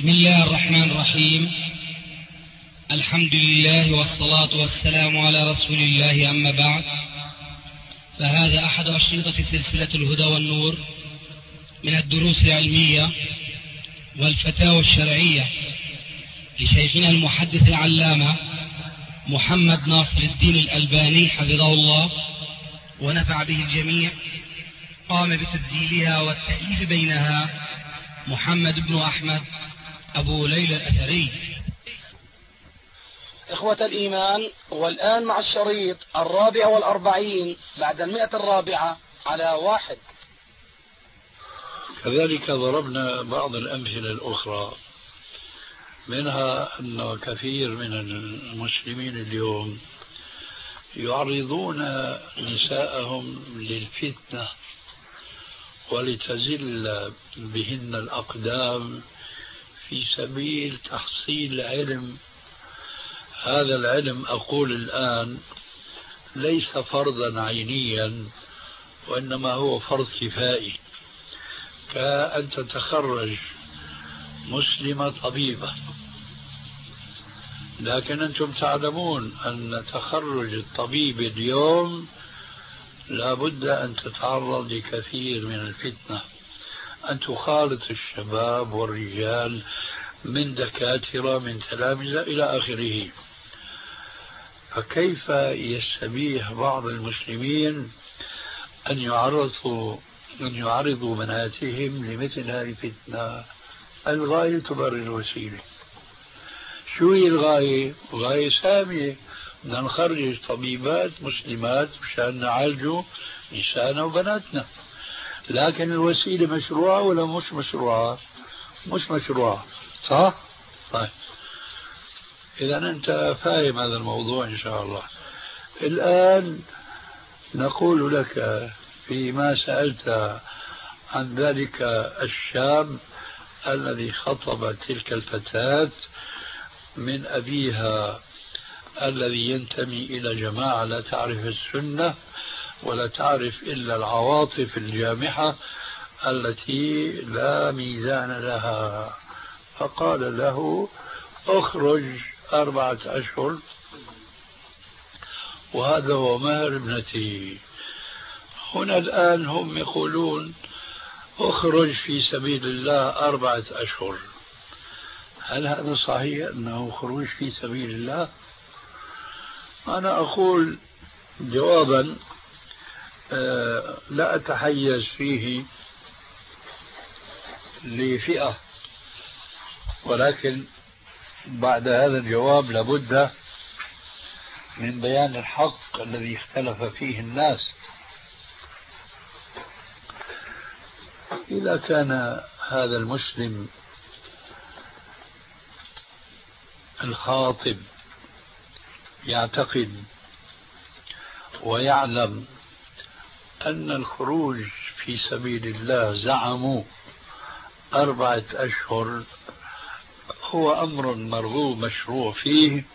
بسم الله الرحمن الرحيم. الحمد لله والصلاة والسلام على رسول الله، أما بعد، فهذا أحد أشرطة سلسلة الهدى والنور من الدروس العلمية والفتاوى الشرعية لشيخنا المحدث العلامة محمد ناصر الدين الألباني حفظه الله ونفع به الجميع. قام بتسجيلها والتأليف بينها محمد بن أحمد أبو ليلى الأثري. إخوة الإيمان، والآن مع الشريط 44 بعد 100 على 1. كذلك ضربنا بعض الأمثلة الأخرى، منها أن كثير من المسلمين اليوم يعرضون نساءهم للفتنة ولتزل بهن الأقدام في سبيل تحصيل علم. هذا العلم أقول الآن ليس فرضا عينيا، وإنما هو فرض كفائي، كأن تتخرج مسلمة طبيبة، لكن أنتم تعلمون أن تخرج الطبيب اليوم لابد أن تتعرض لكثير من الفتنة، أن تخالط الشباب والرجال من دكاترة من تلامذة إلى آخره. فكيف يستبيح بعض المسلمين أن يعرضوا بناتهم لمثل هذه الفتنة؟ الغاية تبرر الوسيلة. شو هي الغاية؟ غاية سامية، بدنا نخرج طبيبات مسلمات مشان نعالجوا نساءنا وبناتنا، لكن الوسيلة مشروعة ولا مش مشروعة؟ مش مشروعة، صح؟ طيب، إذا أنت فاهم هذا الموضوع إن شاء الله. الآن نقول لك فيما سألت عن ذلك الشاب الذي خطب تلك الفتاة من أبيها الذي ينتمي إلى جماعة لا تعرف السنة ولا تعرف إلا العواطف الجامحة التي لا ميزان لها، فقال له اخرج 4 أشهر وهذا هو مهر ابنتي. هنا الآن هم يقولون اخرج في سبيل الله 4 أشهر. هل هذا صحيح أنه خروج في سبيل الله؟ أنا أقول جوابا لا أتحيز فيه لفئة، ولكن بعد هذا الجواب لابد من بيان الحق الذي اختلف فيه الناس. إذا كان هذا المسلم الخاطب يعتقد ويعلم أن الخروج في سبيل الله زعموا 4 أشهر هو أمر مرغوب مشروع فيه،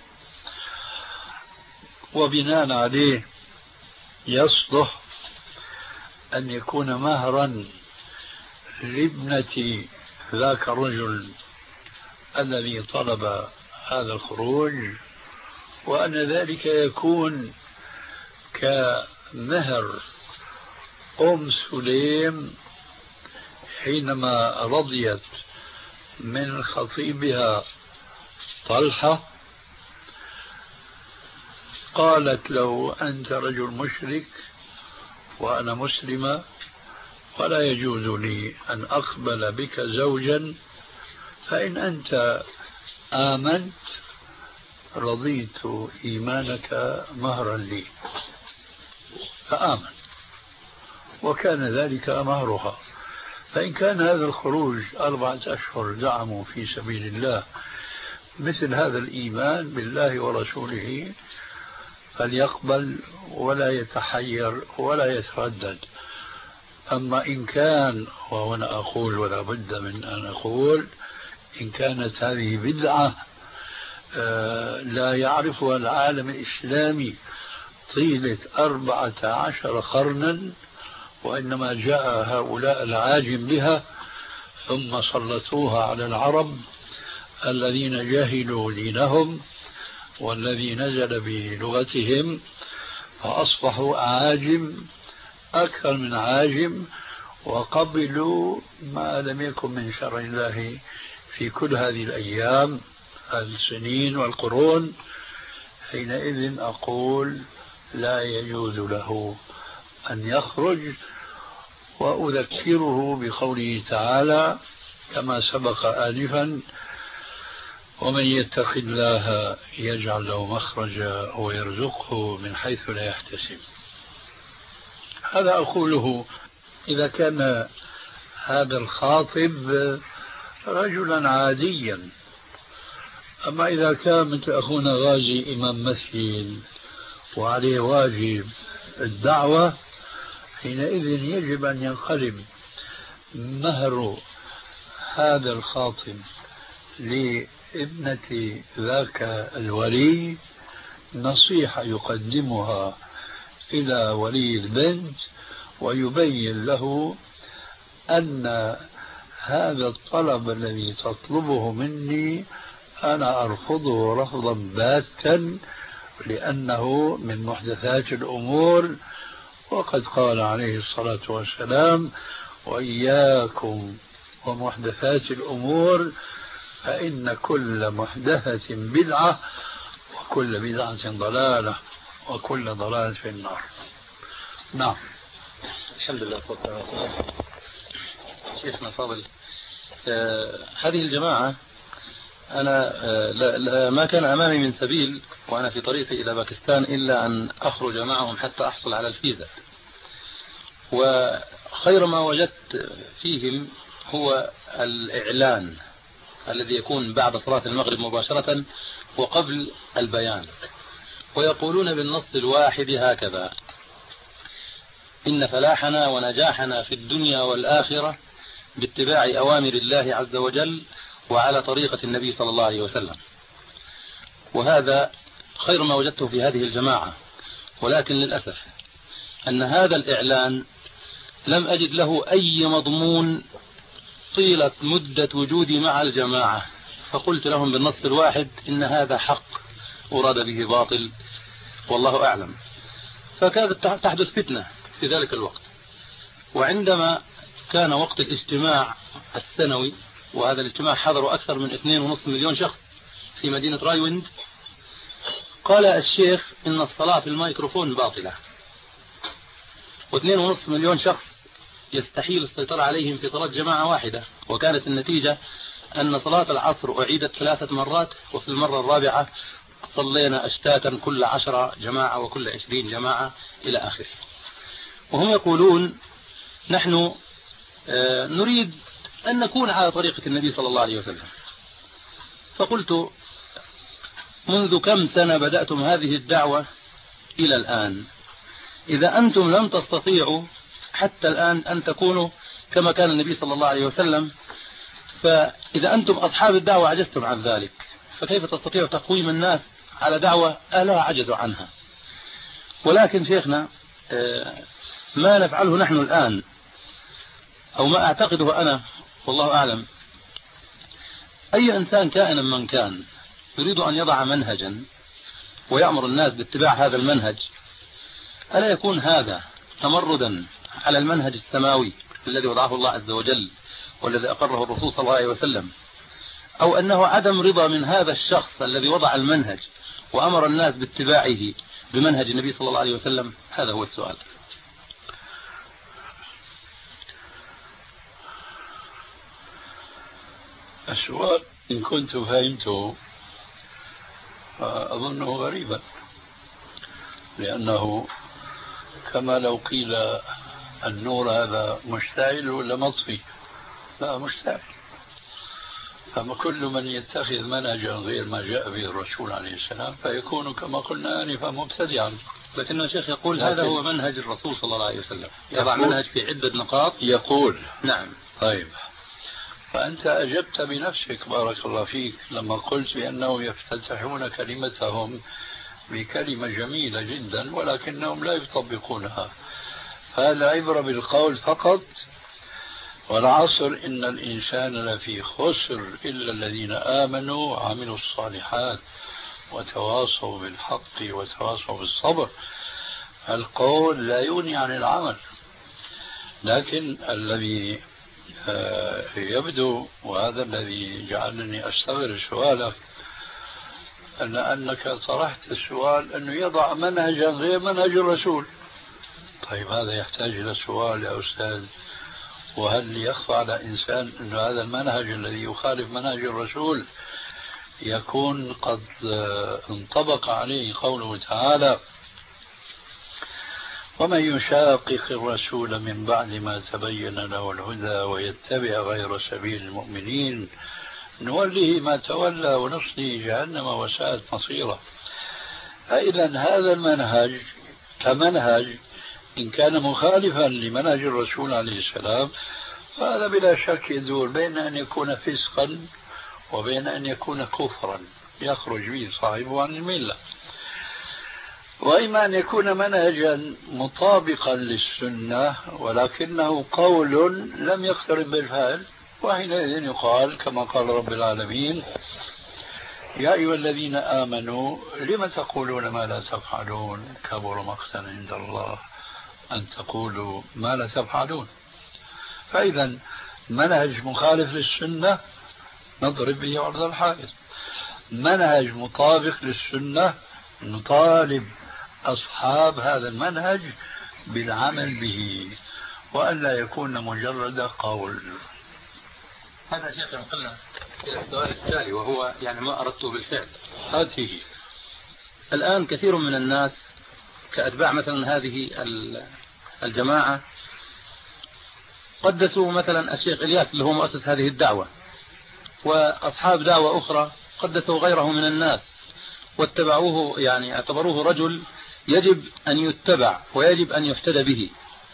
وبناء عليه يصلح أن يكون مهرا لابنة ذاك الرجل الذي طلب هذا الخروج، وأن ذلك يكون كمهر سليم حينما رضيت من خطيبها طلحة، قالت له أنت رجل مشرك وأنا مسلمة ولا يجوز لي أن أقبل بك زوجا، فإن أنت آمنت رضيت إيمانك مهرا لي، فآمن، وكان ذلك مهرها. فإن كان هذا الخروج 4 أشهر زعموا في سبيل الله مثل هذا الإيمان بالله ورسوله فليقبل ولا يتحير ولا يتردد. أما إن كان، وأنا أقول ولا بد من أن أقول، إن كانت هذه بدعة لا يعرفها العالم الإسلامي طيلة 14 قرنا، وإنما جاء هؤلاء العاجم بها ثم سلطوها على العرب الذين جهلوا دينهم والذي نزل بلغتهم فأصبحوا أعاجم أكثر من عاجم، وقبلوا ما لم يكن من شرع الله في كل هذه الأيام السنين والقرون. حينئذ أقول لا يجوز له أن يخرج، وأذكره بقوله تعالى كما سبق آنفا: ومن يتق الله يجعل له مخرجا ويرزقه من حيث لا يحتسب. هذا أقوله إذا كان هذا الخاطب رجلا عاديا. أما إذا كان مثل أخونا غازي إمام مسجد وعليه واجب الدعوة، حينئذ يجب أن ينقلب مهر هذا الخاطب لابنة ذاك الولي نصيحة يقدمها إلى ولي البنت، ويبين له أن هذا الطلب الذي تطلبه مني أنا أرفضه رفضا باتا، لأنه من محدثات الأمور، وقد قال عليه الصلاة والسلام: وإياكم ومحدثات الأمور فإن كل محدثة بدعة وكل بدعة ضلالة وكل ضلالة في النار. نعم. الحمد لله والصلاة والسلام. شيخنا فاضل، هذه الجماعة أنا ما كان أمامي من سبيل وأنا في طريقي إلى باكستان إلا أن أخرج معهم حتى أحصل على الفيزا، وخير ما وجدت فيهم هو الإعلان الذي يكون بعد صلاة المغرب مباشرة وقبل البيان، ويقولون بالنص الواحد هكذا: إن فلاحنا ونجاحنا في الدنيا والآخرة باتباع أوامر الله عز وجل وعلى طريقة النبي صلى الله عليه وسلم. وهذا خير ما وجدته في هذه الجماعة، ولكن للأسف أن هذا الإعلان لم أجد له أي مضمون طيلة مدة وجودي مع الجماعة، فقلت لهم بالنص الواحد إن هذا حق أراد به باطل والله أعلم. فكانت تحدث فتنة في ذلك الوقت. وعندما كان وقت الاجتماع السنوي، وهذا الاجتماع حضروا أكثر من 2.5 مليون شخص في مدينة رايوند، قال الشيخ إن الصلاة في الميكروفون باطلة، و2.5 مليون شخص يستحيل السيطرة عليهم في صلاة جماعة واحدة. وكانت النتيجة أن صلاة العصر أعيدت 3 مرات، وفي المرة الرابعة صلينا أشتاتا كل 10 جماعة وكل 20 جماعة إلى آخره. وهم يقولون نحن نريد أن نكون على طريقة النبي صلى الله عليه وسلم. فقلت: منذ كم سنة بدأتم هذه الدعوة إلى الآن؟ إذا أنتم لم تستطيعوا حتى الآن أن تكونوا كما كان النبي صلى الله عليه وسلم، فإذا أنتم أصحاب الدعوة عجزتم عن ذلك، فكيف تستطيعوا تقويم الناس على دعوة أهلها عجزوا عنها؟ ولكن شيخنا، ما نفعله نحن الآن أو ما أعتقده أنا والله أعلم، أي إنسان كائنا من كان يريد أن يضع منهجا ويأمر الناس باتباع هذا المنهج، ألا يكون هذا تمردا على المنهج السماوي الذي وضعه الله عز وجل والذي أقره الرسول صلى الله عليه وسلم، أو أنه عدم رضا من هذا الشخص الذي وضع المنهج وأمر الناس باتباعه بمنهج النبي صلى الله عليه وسلم؟ هذا هو السؤال. السؤال إن كنت فهمته أظنه غريبا، لأنه كما لو قيل النور هذا مشتعل ولا مطفي؟ لا، مشتعل. فما كل من يتخذ منهجا غير ما جاء به الرسول عليه السلام فيكون كما قلنا آنفا مبتدعا. لكن الشيخ يقول هذا هو منهج الرسول صلى الله عليه وسلم، يضع منهج في عدة نقاط. يقول نعم. طيب، فأنت أجبت بنفسك بارك الله فيك لما قلت بأنهم يفتتحون كلمتهم بكلمة جميلة جدا ولكنهم لا يطبقونها. فالعبرة بالقول فقط والعصر إن الإنسان لفي خسر إلا الذين آمنوا وعملوا الصالحات وتواصوا بالحق وتواصوا بالصبر. القول لا يغني عن العمل. لكن الذي يبدو، وهذا الذي جعلني أستغرب سؤالك، أنك طرحت السؤال أنه يضع منهجا غير منهج الرسول. طيب هذا يحتاج إلى سؤال يا أستاذ، وهل يخفى على إنسان أن هذا المنهج الذي يخالف منهج الرسول يكون قد انطبق عليه قوله تعالى: ومن يشاقق الرسول من بعد ما تبين له الهدى ويتبع غير سبيل المؤمنين نوله ما تولى ونصله جهنم وساءت مصيره. فإذا هذا المنهج كمنهج إن كان مخالفا لمنهج الرسول عليه السلام فهذا بلا شك يدور بين أن يكون فسقا وبين أن يكون كفرا يخرج به صاحبه عن الملة، وإما أن يكون منهجا مطابقا للسنة ولكنه قول لم يقترن بالفعل، وحينئذ يقال كما قال رب العالمين: يا أيها الذين آمنوا لم تقولون ما لا تفعلون كبر مقتا عند الله أن تقولوا ما لا تفعلون. فإذا منهج مخالف للسنة نضرب به عرض الحائط، منهج مطابق للسنة نطالب أصحاب هذا المنهج بالعمل به وأن لا يكون مجرد قول. هذا شيخ ينقلنا إلى السؤال التالي، وهو يعني ما أردته بالفعل. هذه الآن كثير من الناس كأتباع مثلا هذه الجماعة قدسوا مثلا الشيخ إلياس اللي هو مؤسس هذه الدعوة، وأصحاب دعوة أخرى قدسوا غيره من الناس واتبعوه، يعني اعتبروه رجل يجب أن يتبع ويجب أن يحتدى به.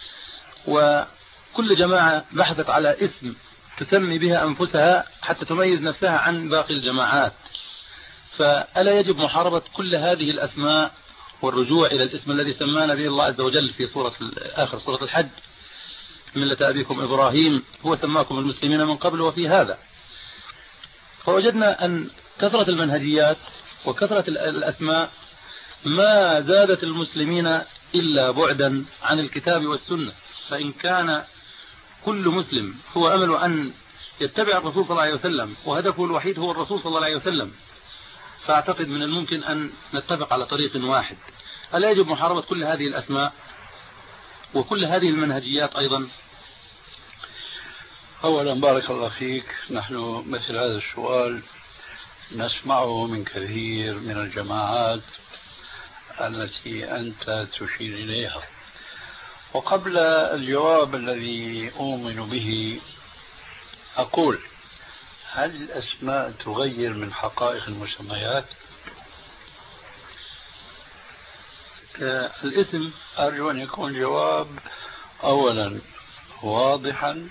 وكل جماعة بحثت على اسم تسمي بها أنفسها حتى تميز نفسها عن باقي الجماعات. فألا يجب محاربة كل هذه الأسماء والرجوع إلى الاسم الذي سمانا به الله عز وجل في آخر سورة الحج: ملة أبيكم إبراهيم هو سماكم المسلمين من قبل وفي هذا. فوجدنا أن كثرة المنهجيات وكثرة الأسماء ما زادت المسلمين إلا بعدا عن الكتاب والسنة. فإن كان كل مسلم هو أمل أن يتبع الرسول صلى الله عليه وسلم وهدفه الوحيد هو الرسول صلى الله عليه وسلم، فأعتقد من الممكن أن نتفق على طريق واحد. ألا يجب محاربة كل هذه الأسماء وكل هذه المنهجيات أيضا؟ أولا بارك الله فيك، نحن مثل هذا السؤال نسمعه من كثير من الجماعات التي أنت تشير إليها. وقبل الجواب الذي أؤمن به أقول: هل الأسماء تغير من حقائق المسميات؟ الاسم أرجو أن يكون جواب أولا واضحا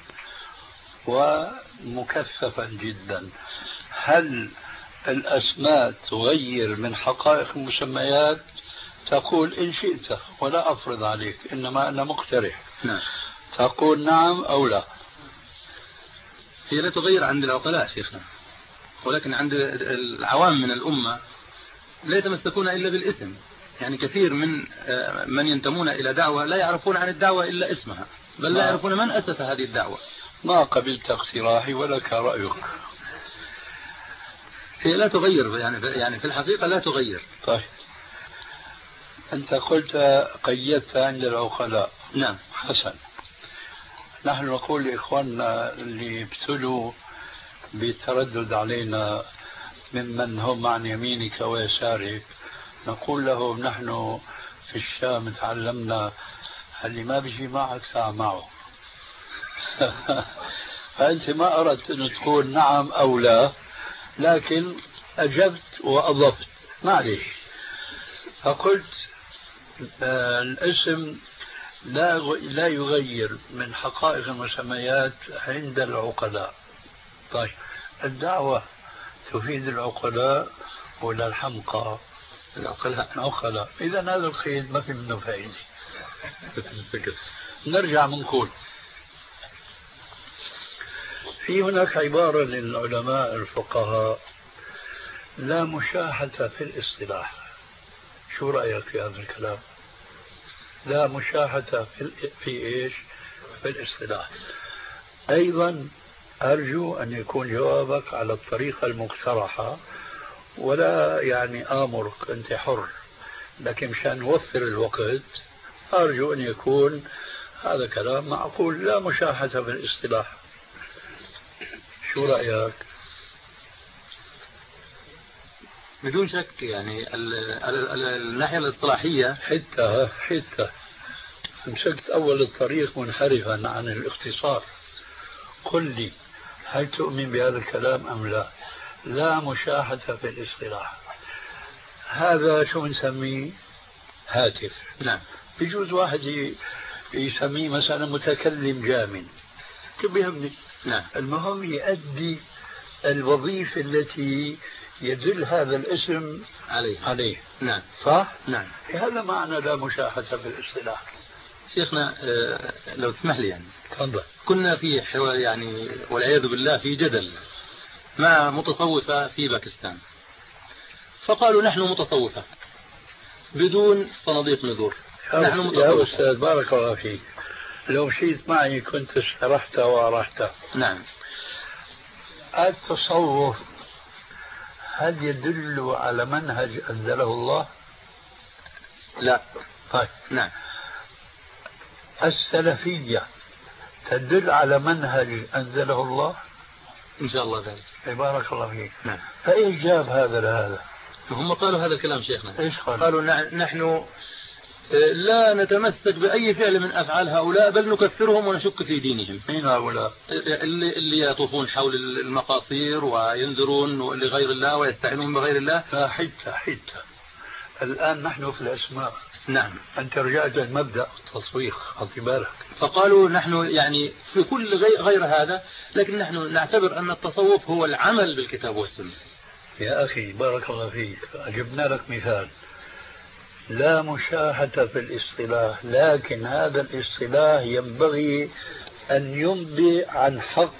ومكثفا جدا. هل الأسماء تغير من حقائق المسميات؟ تقول إن شئت ولا أفرض عليك، إنما أنا مقترح. نعم. تقول نعم أو لا. هي لا تغير عند العقلاء شيخنا، ولكن عند العوام من الأمة لا يتمسكون إلا بالاسم. يعني كثير من ينتمون إلى دعوة لا يعرفون عن الدعوة إلا اسمها، بل لا يعرفون من أسس هذه الدعوة. ما قبلت اقتراحي ولك رأيك. هي لا تغير، يعني في الحقيقة لا تغير. طيب أنت قلت قيدت عند العقلاء. نعم. حسن. نحن نقول لإخواننا اللي ابتلوا بالتردد علينا ممن هم عن يمينك ويسارك، نقول لهم: نحن في الشام تعلمنا اللي ما بيجي معك ساعة معه. فأنت ما أردت أن تقول نعم أو لا، لكن أجبت وأضفت، معليش. فقلت الاسم لا يغير من حقائق المسميات عند العقلاء. طيب الدعوة تفيد العقلاء ولا الحمقى؟ العقلاء. إذا هذا الخيط ما في منه فائدة. نرجع منقول في هناك عبارة للعلماء الفقهاء: لا مشاحة في الاصطلاح. شو رأيك في هذا الكلام؟ لا مشاحة في إيش؟ في الاصطلاح. أيضا أرجو أن يكون جوابك على الطريقة المقترحة، ولا يعني آمرك، أنت حر، لكن مشان نوفر الوقت أرجو أن يكون هذا كلام معقول. لا مشاحة في الاصطلاح. شو رأيك؟ بدون شك يعني الناحية الاصطلاحية حتى مسكت أول الطريق منحرفا عن الاختصار. قل لي، هل تؤمن بهذا الكلام أم لا؟ لا مشاحة في الاصطلاح. هذا شو نسميه؟ هاتف. نعم. بيجوز واحد يسميه مثلا متكلم جامد، كيف بيهمني؟ نعم. المهم يؤدي الوظيفة التي يدل هذا الاسم عليه. نعم. صح؟ نعم. هذا معنى لا مشاحة في الاصطلاح. شيخنا لو تسمح لي يعني تفضل. كنا في حوار يعني والعياذ بالله في جدل مع متصوفة في باكستان، فقالوا نحن متصوفة بدون صناديق نذور. نحن متصوفة. يا أستاذ بارك الله فيك، لو مشيت معي كنت استرحت وأرحت. نعم. التصوف هل يدل على منهج أنزله الله؟ لا. طيب. نعم. السلفية تدل على منهج أنزله الله؟ إن شاء الله ذلك. بارك الله فيك. نعم. فإيش جاب هذا لهذا؟ هم قالوا هذا الكلام شيخنا. إيش قالوا نحن لا نتمسك بأي فعل من أفعال هؤلاء، بل نكفرهم ونشك في دينهم. مين هؤلاء؟ اللي يطوفون حول المقاصير وينذرون لغير الله ويستعينون بغير الله. حتى الآن نحن في الأسماء. نعم. أنت رجعت المبدأ التصوير، خذ بالك. فقالوا نحن يعني في كل غير هذا، لكن نحن نعتبر أن التصوف هو العمل بالكتاب والسنة. يا أخي بارك الله فيك، أجبنا لك مثال. لا مشاحة في الاصطلاح، لكن هذا الاصطلاح ينبغي أن يمضي عن حق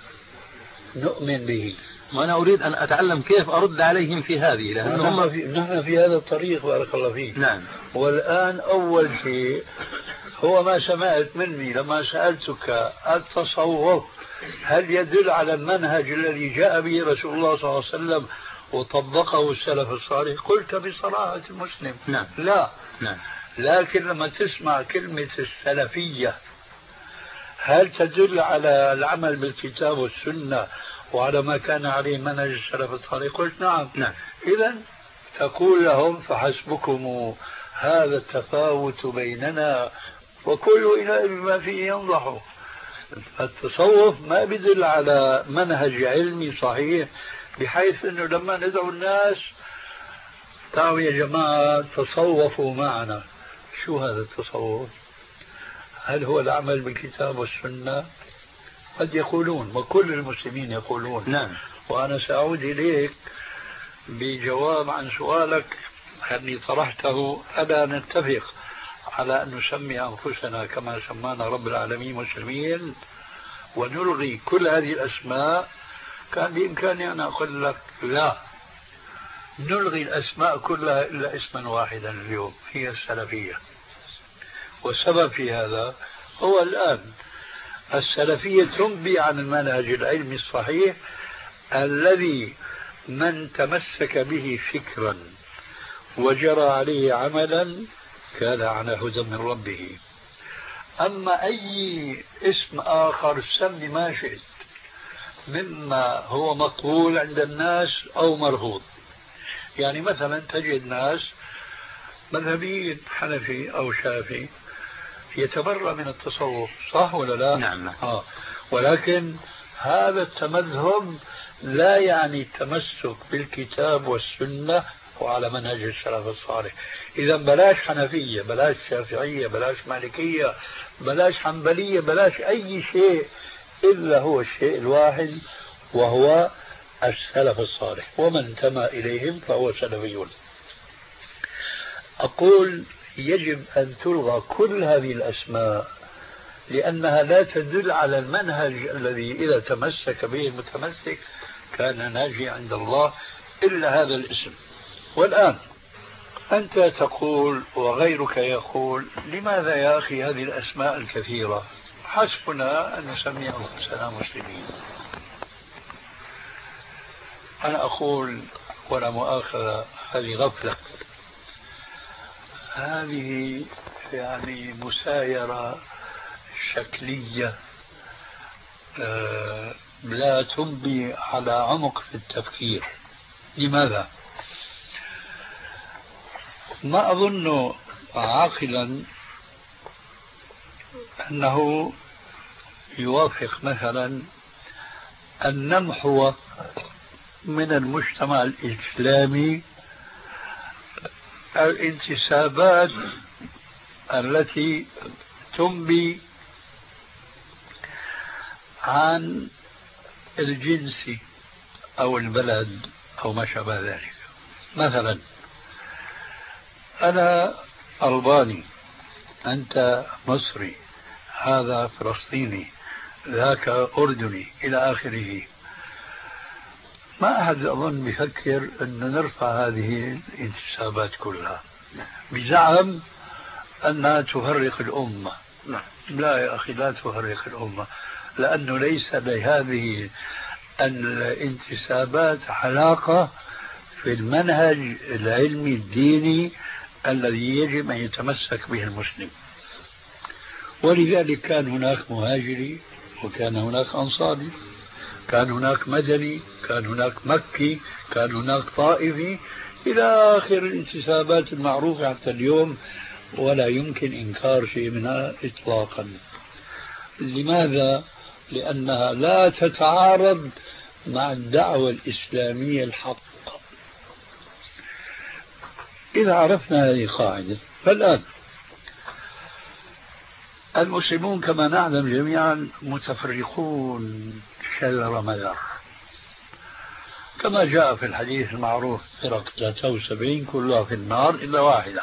نؤمن به. وأنا أريد أن أتعلم كيف أرد عليهم في هذه، لأنهم نحن في هذا الطريق بارك الله فيك. نعم. والآن أول شيء هو ما سمعت مني لما سألتك: التصوف هل يدل على المنهج الذي جاء به رسول الله صلى الله عليه وسلم وطبقه السلف الصالح؟ قلت بصراحة المسلم: نعم. لا. نعم. لكن لما تسمع كلمة السلفية هل تدل على العمل بالكتاب والسنة وعلى ما كان عليه منهج السلف الصالح؟ قلت نعم. نعم. إذا تقول لهم: فحسبكم هذا التفاوت بيننا وكل إله بما فيه ينضح. التصوف ما بدل على منهج علمي صحيح، بحيث أنه لما ندعو الناس: تعالوا يا جماعة تصوفوا معنا. شو هذا التصوف؟ هل هو العمل بالكتاب والسنة؟ قد يقولون، وكل المسلمين يقولون. نعم. وأنا سأعود إليك بجواب عن سؤالك الذي طرحته: ألا نتفق على أن نسمي أنفسنا كما سمانا رب العالمين مسلمين ونلغي كل هذه الأسماء؟ كان بإمكاني أن أقول لك: لا، نلغي الأسماء كلها إلا اسما واحدا اليوم، هي السلفية. والسبب في هذا هو الآن السلفية تنبي عن المنهج العلمي الصحيح الذي من تمسك به فكرا وجرى عليه عملا كان على هدى من ربه. أما أي اسم آخر سمي ما شئت مما هو مقبول عند الناس أو مرفوض. يعني مثلا تجد ناس مذهبيين حنفي أو شافعي يتبرأ من التصوف، صح ولا لا؟ نعم. ولكن هذا التمذهب لا يعني التمسك بالكتاب والسنة وعلى منهج السلف الصالح. إذا بلاش حنفية، بلاش شافعية، بلاش مالكية، بلاش حنبلية، بلاش أي شيء إلا هو الشيء الواحد، وهو السلف الصالح، ومن انتمى إليهم فهو سلفيون. أقول: يجب أن تلغى كل هذه الأسماء لأنها لا تدل على المنهج الذي إذا تمسك به المتمسك كان ناجي عند الله إلا هذا الاسم. والآن أنت تقول وغيرك يقول لماذا يا أخي هذه الأسماء الكثيرة؟ حسبنا أن نسمي أنفسنا مسلمين. أنا أقول ولا مؤاخذة هذه غفلة، هذه يعني مسايرة شكلية لا تنبي على عمق في التفكير. لماذا؟ ما أظن عاقلا أنه يوافق مثلا أن نمحو من المجتمع الإسلامي الانتسابات التي تنبي عن الجنس أو البلد أو ما شابه ذلك. مثلا أنا ألباني، أنت مصري، هذا فلسطيني، ذاك أردني إلى آخره. ما أحد أظن بيفكر أن نرفع هذه الانتسابات كلها بزعم أنها تفرق الأمة. لا يا أخي، لا تفرق الأمة، لأنه ليس لهذه الانتسابات علاقة في المنهج العلمي الديني الذي يجب أن يتمسك به المسلم. ولذلك كان هناك مهاجري، وكان هناك أنصاري، كان هناك مدني، كان هناك مكي، كان هناك طائفي، إلى آخر الانتسابات المعروفة حتى اليوم، ولا يمكن إنكار شيء منها إطلاقا. لماذا؟ لأنها لا تتعارض مع الدعوة الإسلامية الحق. إذا عرفنا هذه القاعدة، فالآن المسلمون كما نعلم جميعا متفرقون شذر مذر، كما جاء في الحديث المعروف: فرق 73 كلها في النار إلا واحدة.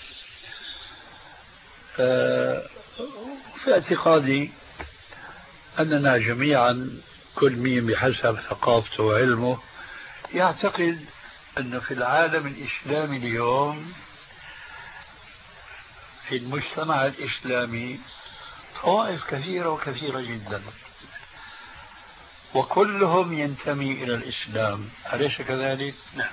في اعتقادي أننا جميعا كل مين بحسب ثقافته وعلمه يعتقد أن في العالم الإسلامي اليوم، في المجتمع الإسلامي، طوائف كثيرة وكثيرة جدا، وكلهم ينتمي إلى الإسلام، أليس كذلك؟ نعم.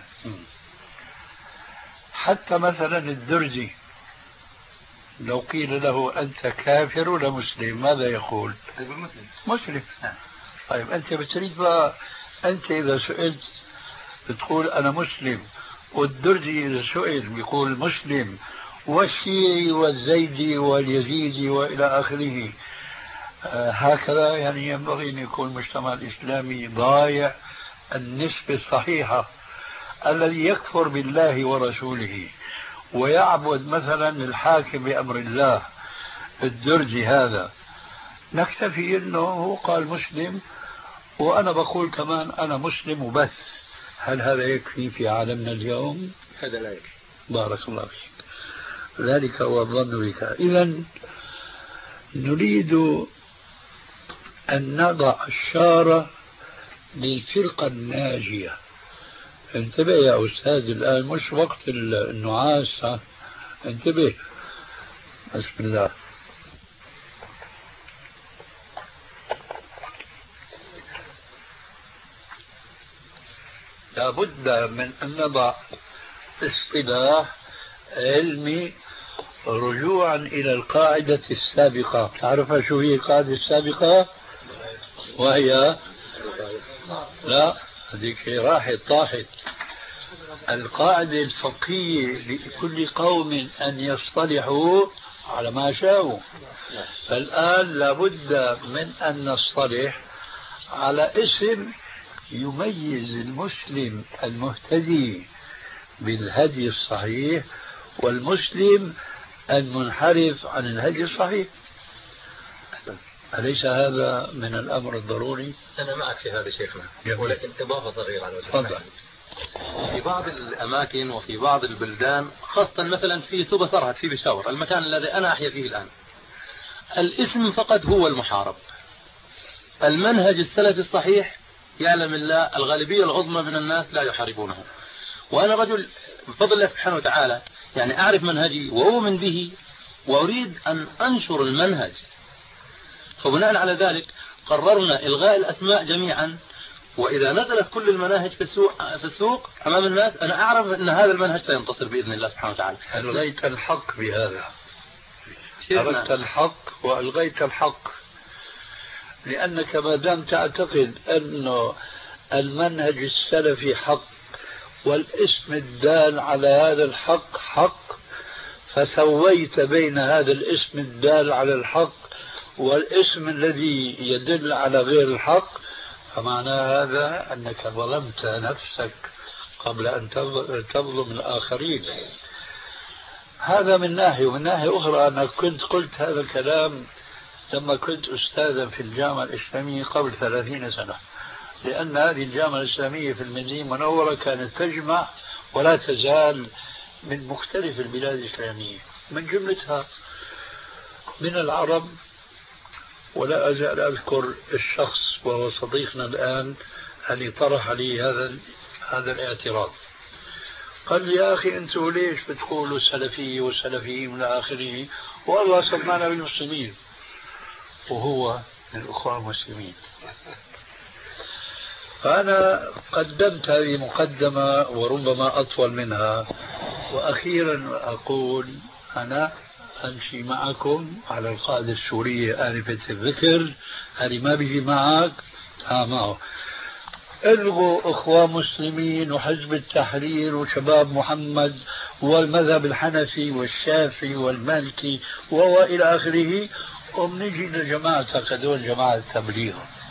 حتى مثلا الدرزي لو قيل له أنت كافر ولا مسلم ماذا يقول؟ مسلم. طيب أنت بتريد بقى، أنت إذا سئلت بتقول أنا مسلم، والدرزي إذا سئل بيقول مسلم، والشيعي والزيدي واليزيدي وإلى آخره. هكذا يعني ينبغي أن يكون المجتمع الإسلامي ضايع النسبة الصحيحة. الذي يكفر بالله ورسوله ويعبد مثلا الحاكم بأمر الله الدرزي هذا، نكتفي أنه هو قال مسلم وأنا بقول كمان أنا مسلم وبس. هل هذا يكفي في عالمنا اليوم؟ هذا لا يكفي. بارك الله فيك. ذلك هو الظن بك. إذن نريد أن نضع الشارة للفرقة الناجية. انتبه يا أستاذ، الآن مش وقت النعاس، انتبه. بسم الله. لابد من أن نضع اصطلاح علمي رجوعا إلى القاعدة السابقة. تعرف شو هي القاعدة السابقة؟ وهي لا هذيك راحت طاحت. القاعدة الفقهية لكل قوم أن يصطلحوا على ما شاءوا. فالآن لابد من أن نصطلح على اسم يميز المسلم المهتدي بالهدي الصحيح والمسلم المنحرف عن الهدي الصحيح. أليس هذا من الأمر الضروري؟ أنا معك في هذا شيخنا، ولكن إضافة صغيرة على وجه تفضل. في بعض الأماكن وفي بعض البلدان، خاصة مثلا في سوبا سرهد في بشاور، المكان الذي أنا أحيا فيه الآن، الاسم فقط هو المحارب. المنهج السلفي الصحيح يعلم الله الغالبية العظمى من الناس لا يحاربونه. وأنا رجل بفضل الله سبحانه وتعالى يعني أعرف منهجي وأؤمن به وأريد أن أنشر المنهج، فبناء على ذلك قررنا إلغاء الأسماء جميعا. وإذا نزلت كل المناهج في السوق أمام الناس أنا أعرف أن هذا المنهج سينتصر بإذن الله سبحانه وتعالى. ألغيت الحق بهذا، أردت الحق وألغيت الحق، لأنك ما دام تعتقد أنه المنهج السلفي حق والاسم الدال على هذا الحق حق، فسويت بين هذا الاسم الدال على الحق والاسم الذي يدل على غير الحق، فمعنى هذا أنك ظلمت نفسك قبل أن تظلم الآخرين. هذا من ناحية. ومن ناحية أخرى أنا كنت قلت هذا الكلام لما كنت أستاذا في الجامعة الإسلامية قبل 30 سنة، لأن هذه الجامعة الإسلامية في المدينة المنورة كانت تجمع ولا تزال من مختلف البلاد الإسلامية، من جملتها من العرب. ولا أزال أذكر الشخص وهو صديقنا الآن الذي طرح لي هذا الاعتراض. قال لي يا أخي أنتوا ليش بتقولوا السلفية والسلفيين إلى آخره، والله سمعنا بالمسلمين وهو من الأخوة المسلمين. فأنا قدمت هذه مقدمة وربما أطول منها، وأخيرا أقول أنا أمشي معكم على القاعدة السورية آنفة الذكر، هذه ما بيجي معك معه. الغوا اخوان مسلمين وحزب التحرير وشباب محمد والمذهب الحنفي والشافعي والمالكي والى اخره، وبنجي لجماعتك هذول جماعه التبليغ.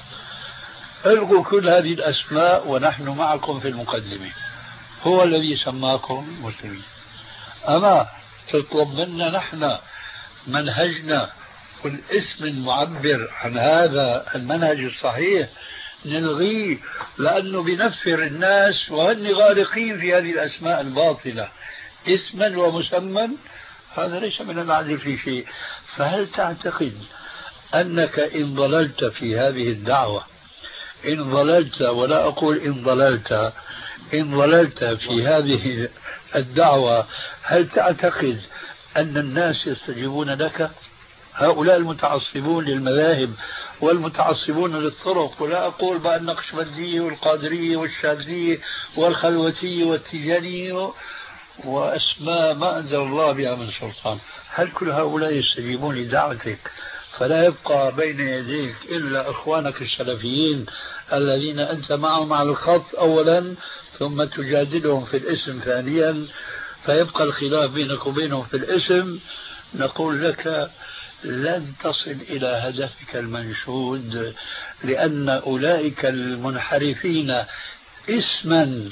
الغوا كل هذه الاسماء ونحن معكم في المقدمه. هو الذي سماكم مسلمين، اما تطلب منا نحن منهجنا والاسم المعبر عن هذا المنهج الصحيح نلغيه، لأنه بنفر الناس وهن غارقين في هذه الأسماء الباطلة اسما ومسمى. هذا ليس من العدل في شيء. فهل تعتقد أنك إن ضللت في هذه الدعوة، إن ضللت ولا أقول إن ضللت، إن ضللت في هذه الدعوة، هل تعتقد أن الناس يستجيبون لك؟ هؤلاء المتعصبون للمذاهب والمتعصبون للطرق، ولا أقول بقى النقشبندية والقادرية والشاذلية والخلوتية والتيجانية وأسماء ما أنزل الله بها من سلطان، هل كل هؤلاء يستجيبون لدعوتك؟ فلا يبقى بين يديك إلا إخوانك السلفيين الذين أنت معهم على الخط أولا، ثم تجادلهم في الاسم ثانيا، فيبقى الخلاف بينك وبينهم في الاسم. نقول لك لن تصل إلى هدفك المنشود، لأن أولئك المنحرفين اسما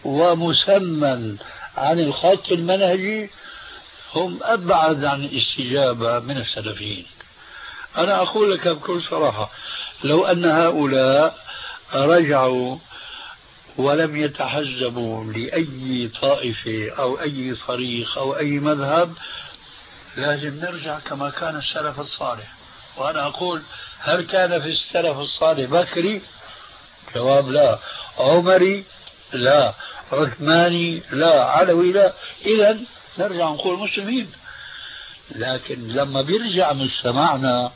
ومسمى عن الخط المنهجي هم أبعد عن الاستجابة من السلفيين. أنا أقول لك بكل صراحة، لو أن هؤلاء رجعوا ولم يتحزبوا لأي طائفة أو أي طريق أو أي مذهب، لازم نرجع كما كان السلف الصالح. وأنا أقول هل كان في السلف الصالح بكري؟ جواب لا. عمري؟ لا. عثماني؟ لا. علوي؟ لا. إذا نرجع نقول مسلمين. لكن لما بيرجع مجتمعنا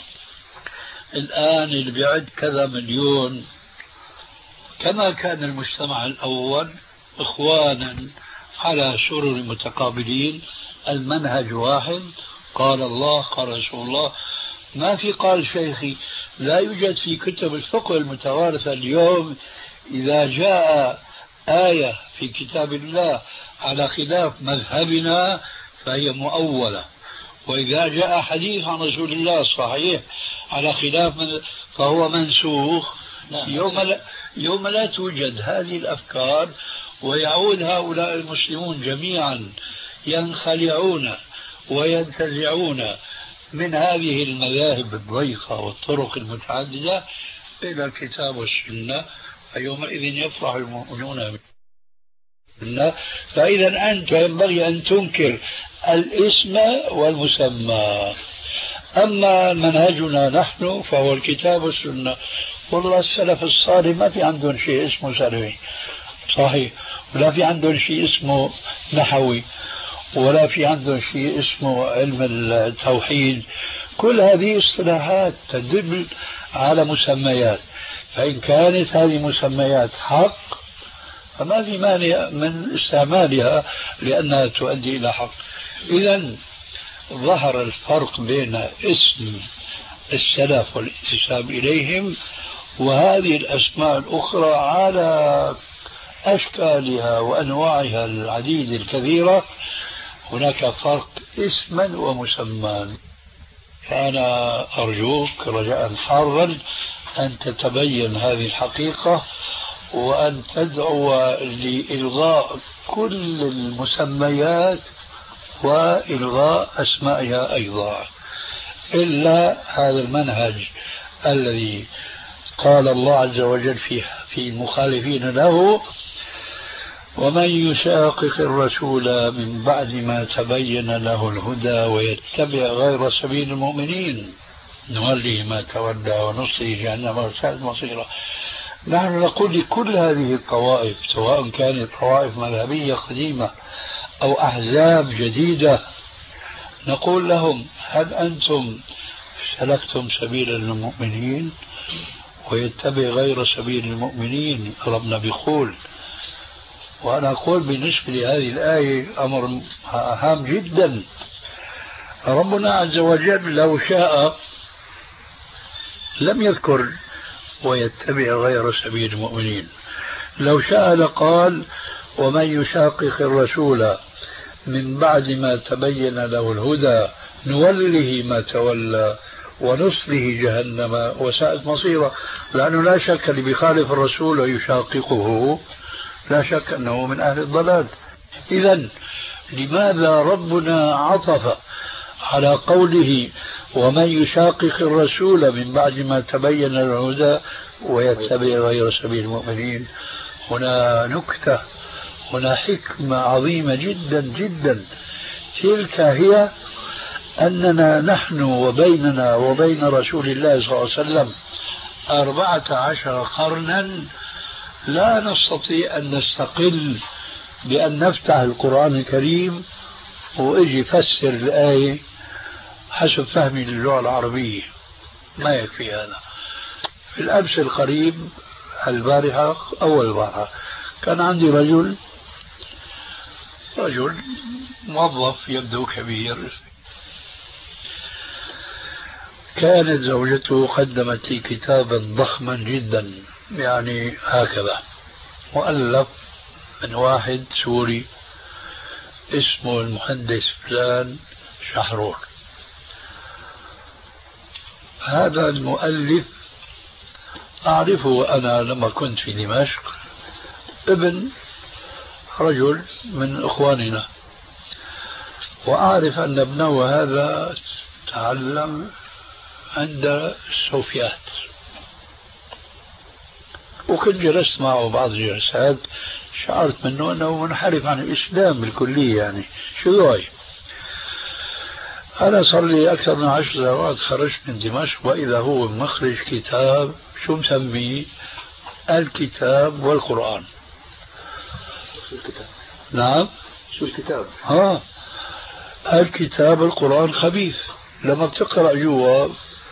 الآن اللي بيعد كذا مليون كما كان المجتمع الأول، إخوانا على سرر متقابلين، المنهج واحد، قال الله قال رسول الله، ما في قال شيخي. لا يوجد في كتب الفقه المتوارثة اليوم إذا جاء آية في كتاب الله على خلاف مذهبنا فهي مؤولة، وإذا جاء حديث عن رسول الله صحيح على خلاف فهو منسوخ. يوم لا توجد هذه الأفكار ويعود هؤلاء المسلمون جميعا ينخلعون وينتزعون من هذه المذاهب الضيقة والطرق المتعددة إلى الكتاب والسنة، فيومئذ يفرح المؤمنون بالله. فإذا أنت ينبغي أن تنكر الاسم والمسمى. أما منهجنا نحن فهو الكتاب والسنة. والله السلف الصالح ما في عندهم شيء اسمه سلفي صحيح، ولا في عندهم شيء اسمه نحوي، ولا في عندهم شيء اسمه علم التوحيد. كل هذه اصطلاحات تدل على مسميات، فإن كانت هذه مسميات حق فما في مانع من استعمالها لأنها تؤدي إلى حق. إذا ظهر الفرق بين اسم السلف والانتساب إليهم وهذه الأسماء الأخرى على أشكالها وأنواعها العديدة الكثيرة. هناك فرق اسما ومسمى. فأنا أرجوك رجاء حارا أن تتبين هذه الحقيقة وأن تدعو لإلغاء كل المسميات وإلغاء أسمائها أيضا، إلا هذا المنهج الذي قال الله عز وجل في المخالفين له: ومن يشاقق الرسول من بعد ما تبين له الهدى ويتبع غير سبيل المؤمنين نوليه ما تولى ونصله جهنم وساءت مصيره. نحن نقول لكل هذه الطوائف سواء كانت طوائف مذهبية قديمة أو أحزاب جديدة، نقول لهم: هل أنتم سلكتم سبيل المؤمنين ويتبع غير سبيل المؤمنين؟ ربنا بيقول. وأنا أقول بالنسبة لهذه الآية أمر هام جدا. ربنا عز وجل لو شاء لم يذكر ويتبع غير سبيل المؤمنين، لو شاء لقال: ومن يشاقق الرسول من بعد ما تبين له الهدى نوله ما تولى ونصله جهنم وساءت مصيره. لأنه لا شك اللي بيخالف الرسول ويشاققه لا شك أنه من أهل الضلال. إذا لماذا ربنا عطف على قوله ومن يشاقق الرسول من بعد ما تبين الهدى ويتبع غير سبيل المؤمنين؟ هنا نكتة، هنا حكمة عظيمة جدا جدا. تلك هي أننا نحن وبيننا وبين رسول الله صلى الله عليه وسلم 14 قرنا لا نستطيع أن نستقل بأن نفتح القرآن الكريم وإجي فسر الآية حسب فهمي للغة العربية. ما يكفي هذا. في الأمس القريب البارحة أول البارحة كان عندي رجل موظف يبدو كبير، كانت زوجته قدمت لي كتابا ضخما جدا، يعني هكذا، مؤلف من واحد سوري اسمه المهندس فلان شحرور. هذا المؤلف أعرفه أنا لما كنت في دمشق، ابن رجل من إخواننا، وأعرف أن ابنه هذا تعلم عند الصوفيات، وكنت جلست معه بعض الجلسات شعرت منه أنه منحرف عن الإسلام بالكلية. يعني شو هاي؟ أنا صار لي أكثر من 10 سنوات خرجت من دمشق وإذا هو مخرج كتاب شو مسميه؟ الكتاب والقرآن. شو الكتاب؟ نعم شو الكتاب؟ الكتاب القرآن خبيث. لما بتقرأ جوا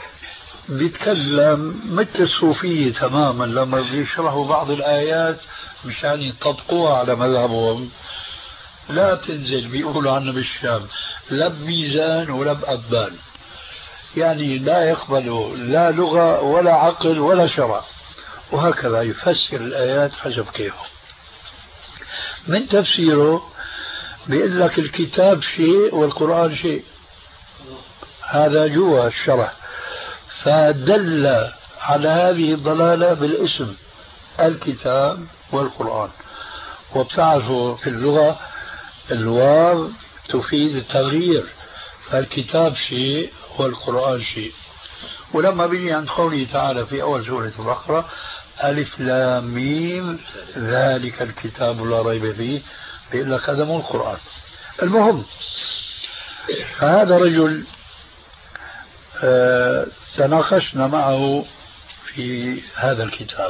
بيتكلم مثل الصوفية تماما، لما بيشرحوا بعض الآيات مشان يطبقوها على مذهبهم لا تنزل، بيقولوا عنه بالشام لا بميزان ولا بأبان، يعني لا يقبلوا لا لغة ولا عقل ولا شرع، وهكذا يفسر الآيات حسب كيفه. من تفسيره بيقول لك الكتاب شيء والقرآن شيء، هذا جوا الشرح، فدل على هذه الضلالة بالاسم الكتاب والقرآن. وبتعرفوا في اللغة الواو تفيد التغيير، فالكتاب شيء والقرآن شيء. ولما بيجي عند قوله تعالى في أول سورة البقرة ألف لام ميم ذلك الكتاب لا ريب فيه، بيقول لك هذا مو القرآن. المهم، فهذا رجل تناقشنا معه في هذا الكتاب،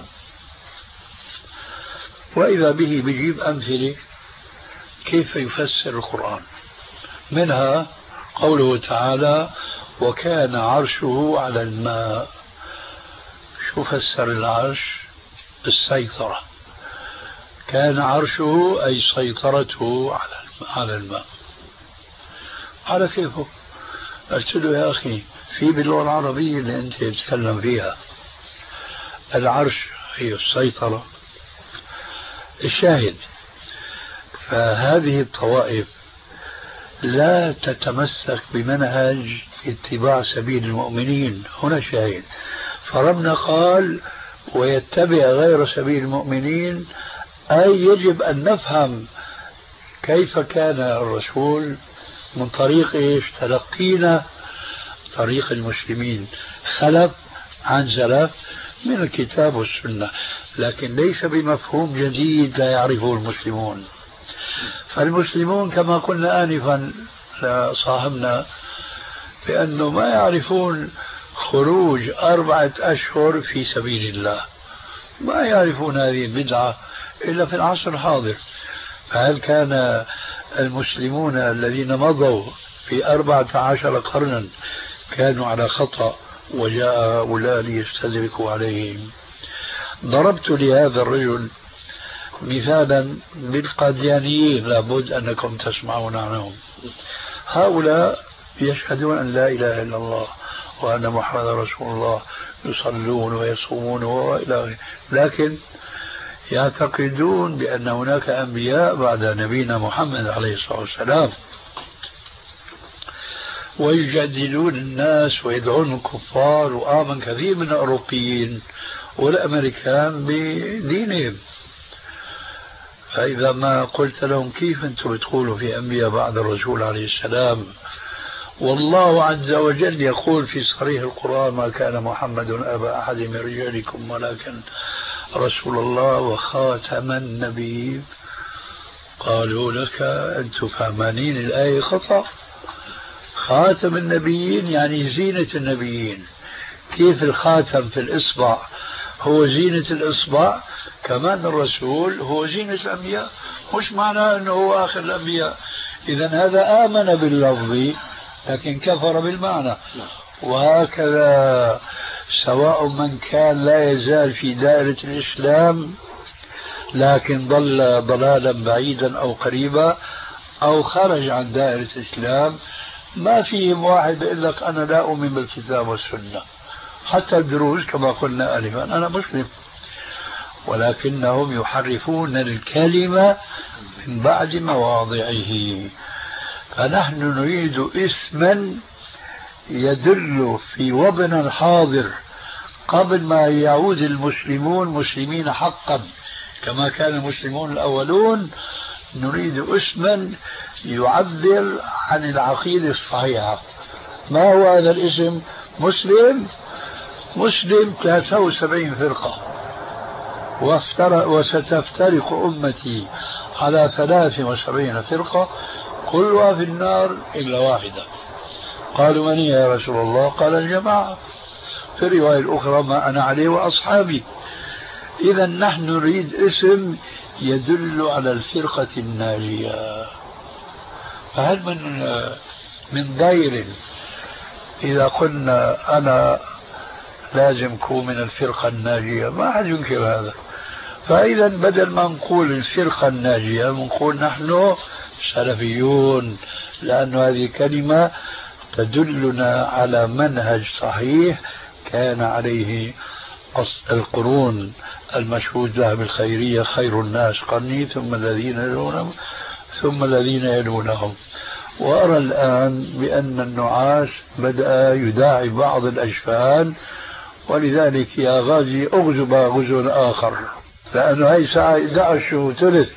وإذا به بيجيب أمثلة كيف يفسر القرآن. منها قوله تعالى وكان عرشه على الماء. شو فسر العرش؟ السيطرة. كان عرشه أي سيطرته على الماء. على كيفه. قلت له يا أخي في باللغة العربية اللي أنت تتكلم فيها العرش هي السيطرة. الشاهد فهذه الطوائف لا تتمسك بمنهج اتباع سبيل المؤمنين. هنا شاهد. فربنا قال ويتبع غير سبيل المؤمنين، أي يجب أن نفهم كيف كان الرسول من طريق إيش؟ تلقينا طريق المسلمين خلف عن سلف من الكتاب والسنة، لكن ليس بمفهوم جديد لا يعرفه المسلمون. فالمسلمون كما قلنا آنفا صاحبنا بأنه ما يعرفون خروج 4 أشهر في سبيل الله، ما يعرفون هذه البدعة إلا في العصر الحاضر. فهل كان المسلمون الذين مضوا في 14 قرنا كانوا على خطأ وجاء هؤلاء ليستدركوا عليهم؟ ضربت لهذا الرجل مثالا بالقاديانيين، لابد أنكم تسمعون عنهم. هؤلاء يشهدون أن لا إله إلا الله وأن محمد رسول الله، يصلون ويصومون وإلى آخره، لكن يعتقدون بأن هناك أنبياء بعد نبينا محمد عليه الصلاة والسلام، ويجادلون الناس ويدعون الكفار، وآمن كثير من الأوروبيين والأمريكان بدينهم. فإذا ما قلت لهم كيف أنتم بتقولوا في أنبياء بعد الرسول عليه السلام، والله عز وجل يقول في صريح القرآن ما كان محمد أبا أحد من رجالكم ولكن رسول الله وخاتم النبيين. قالوا لك أنتم فهمانين الآية خطأ. خاتم النبيين يعني زينة النبيين. كيف الخاتم في الإصبع هو زينة الإصبع، كمان الرسول هو زينة الأنبياء، مش معناه أنه هو آخر الأنبياء. إذن هذا آمن باللفظ لكن كفر بالمعنى. وهكذا سواء من كان لا يزال في دائرة الإسلام لكن ضل ضلالا بعيدا أو قريبا، أو خرج عن دائرة الإسلام، ما فيهم واحد يقول لك أنا لا أؤمن بالكتاب والسنة. حتى الدروز كما قلنا آنفا أنا مسلم، ولكنهم يحرفون الكلمة من بعد مواضعه. فنحن نريد اسما يدل في وضعنا الحاضر قبل ما يعود المسلمون مسلمين حقا كما كان المسلمون الأولون. نريد اسما يعبر عن العقيدة الصحيحة. ما هو هذا الاسم؟ مسلم. مسلم 73 فرقة، وستفترق أمتي على 73 فرقة كلها في النار إلا واحدة. قالوا من هي يا رسول الله؟ قال الجماعة. في الرواية الأخرى ما أنا عليه وأصحابي. إذا نحن نريد اسم يدل على الفرقة الناجية. فهل من ضير إذا قلنا أنا لازم أكون من الفرقة الناجية؟ ما أحد ينكر هذا. فإذا بدل ما نقول الفرقة الناجية نقول نحن سلفيون، لأن هذه كلمة تدلنا على منهج صحيح كان عليه القرون المشهود لها بالخيرية. خير الناس قرني ثم الذين يلونهم ثم الذين يلونهم. وأرى الآن بأن النعاس بدأ يداعي بعض الأجفان، ولذلك يا غازي أغزب غزو آخر، لأنه هاي ساعة 11 وثلث.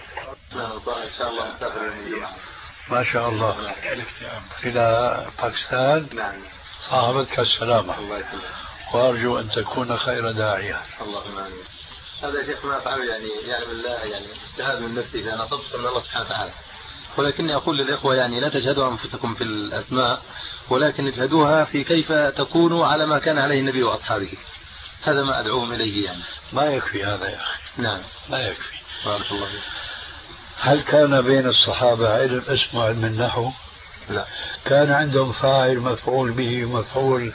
ما شاء الله إلى باكستان. صاحبتك السلامة، وأرجو أن تكون خير داعية. اللهم آمين. هذا يا شيخ ما أفعله يعني يعلم الله، يعني اجتهاد من نفسي، فأنا طبق من الله سبحانه وتعالى. ولكني أقول للإخوة يعني لا تجهدوا أنفسكم في الأسماء، ولكن اجهدوها في كيف تكونوا على ما كان عليه النبي وأصحابه. هذا ما أدعوهم إليه يعني. ما يكفي هذا يا أخي. نعم ما يكفي. بارك الله فيك. هل كان بين الصحابة علم اسمه علم النحو؟ لا. كان عندهم فاعل مفعول به مفعول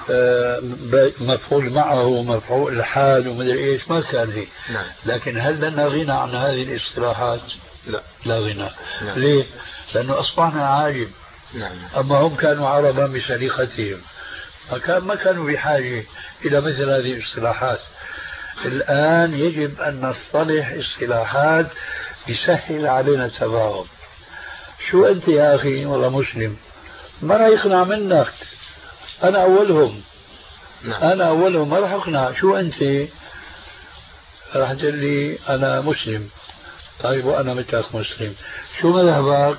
مفعول معه مفعول الحال ومدري ايش، ما كان هيك. نعم. لكن هل لنا غنى عن هذه الاصطلاحات؟ لا. لا غنى. نعم. ليه؟ لأنه أصبحنا عاجب. نعم. أما هم كانوا عربا بسليقتهم، ما كانوا بحاجة إلى مثل هذه الاصطلاحات. الآن يجب أن نصطلح اصطلاحات يسهل علينا التفاهم. شو أنت يا أخي والله مسلم، ما راح يقنع منك، أنا أولهم. نعم. أنا أولهم ما راح أقنع. شو أنت؟ راح تقول لي أنا مسلم. طيب وأنا مثلك مسلم، شو مذهبك؟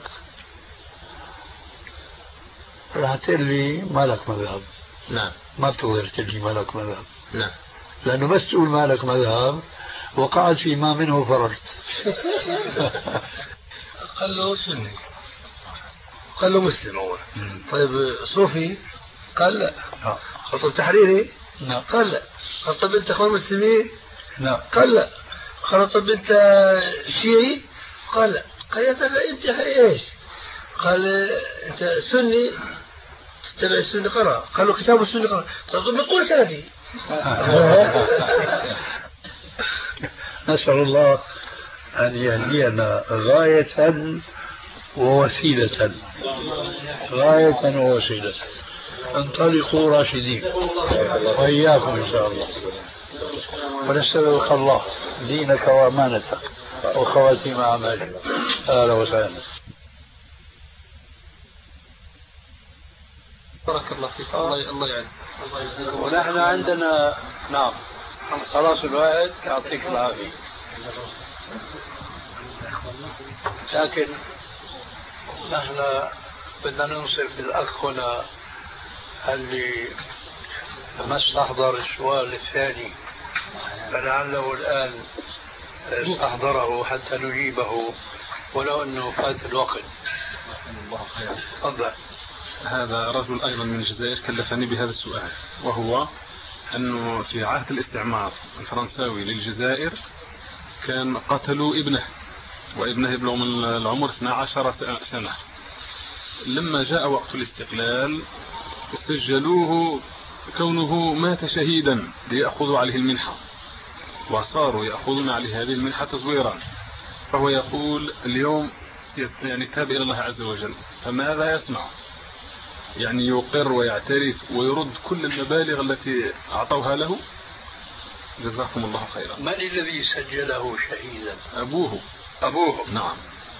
راح تقول لي ما لك مذهب. نعم. ما بتقدر تقول لي ما لك مذهب. نعم. لأنه بس تقول ما لك مذهب وقعت فيما منه فررت. قال له سني، قال له مسلم أول. طيب صوفي؟ قال لا. طب تحريري؟ نعم. قال لا. قال طب أنت إخوان مسلمين؟ نعم. قال لا. قال طب أنت شيعي؟ قال لا. قال يا ترى أنت إيش؟ قال أنت سني تتبع السنة قرأ. قال له كتاب السنة قرأ. طب نقول سلفي. نسأل الله أن يهدينا غاية ووسيلة. غاية ووسيلة. انطلقوا راشدين وإياكم إن شاء الله. ونستودعك الله دينك وأمانتك وخواتيم أعمالك. أهلا وسهلا. بارك الله فيك. الله يعين. ونحن عندنا نعم خلاص الوقت، يعطيك العافية. لكن نحن بدنا ننصف الأخ هنا اللي ما استحضر السؤال الثاني، فلعله الآن استحضره حتى نجيبه ولو أنه فات الوقت. تفضل. هذا رجل أيضا من الجزائر كلفني بهذا السؤال، وهو أنه في عهد الاستعمار الفرنساوي للجزائر كان قتلوا ابنه، وابنه يبلغ من العمر 12 سنة. لما جاء وقت الاستقلال سجلوه كونه مات شهيدا ليأخذوا عليه المنحة، وصاروا يأخذون عليه هذه المنحة تزويرا. فهو يقول اليوم يعني تاب إلى الله عز وجل، فماذا يصنع؟ يعني يقر ويعترف ويرد كل المبالغ التي أعطوها له؟ جزاكم الله خيرا. من الذي سجله شهيدا؟ أبوه. أبوه. نعم.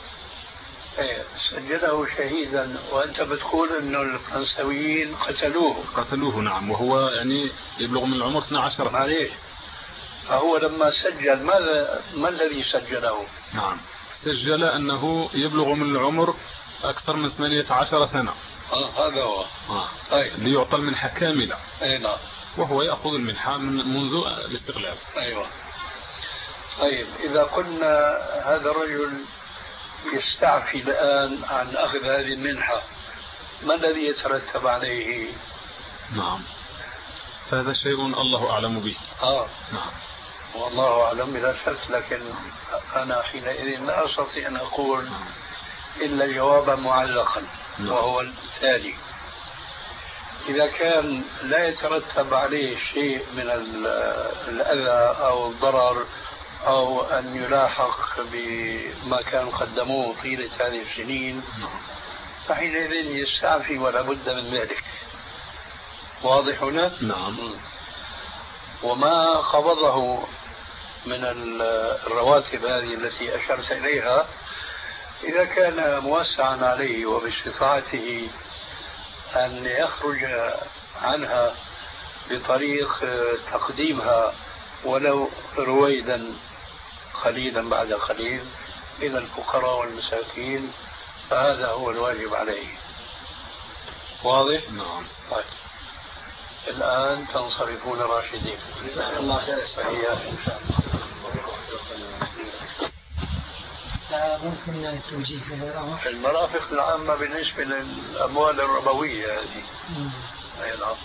سجله شهيدا، وأنت بتقول أنه الفرنساويين قتلوه. نعم، وهو يعني يبلغ من العمر 12 سنة. عليه. فهو لما سجل ما الذي سجله؟ نعم، سجل أنه يبلغ من العمر أكثر من 18 سنة. هذا هو. طيب. ليعطى المنحة كاملة. نعم. وهو يأخذ المنحة منذ الاستقلال. أيوة. طيب إذا قلنا هذا الرجل يستعفي الآن عن أخذ هذه المنحة، ما الذي يترتب عليه؟ نعم، فهذا شيء الله أعلم به. نعم، والله أعلم بلا شك. لكن أنا حينئذ لا أستطيع أن أقول إلا جوابا معلقا. وهو التالي: إذا كان لا يترتب عليه شيء من الأذى أو الضرر أو أن يلاحق بما كانوا قدموه طيلة هذه السنين، فحينئذ يستعفي ولا بد من ذلك. واضح هنا؟ نعم. وما قبضه من الرواتب هذه التي أشرت إليها، إذا كان موسعا عليه وباستطاعته أن يخرج عنها بطريق تقديمها ولو رويدا قليلا بعد قليل إلى الفقراء والمساكين، فهذا هو الواجب عليه. واضح؟ نعم. طيب. الآن تنصرفون راشدين. الله خير. ممكن توجيه المرافق العامة بالنسبة للأموال الربوية هذه. أي نعم.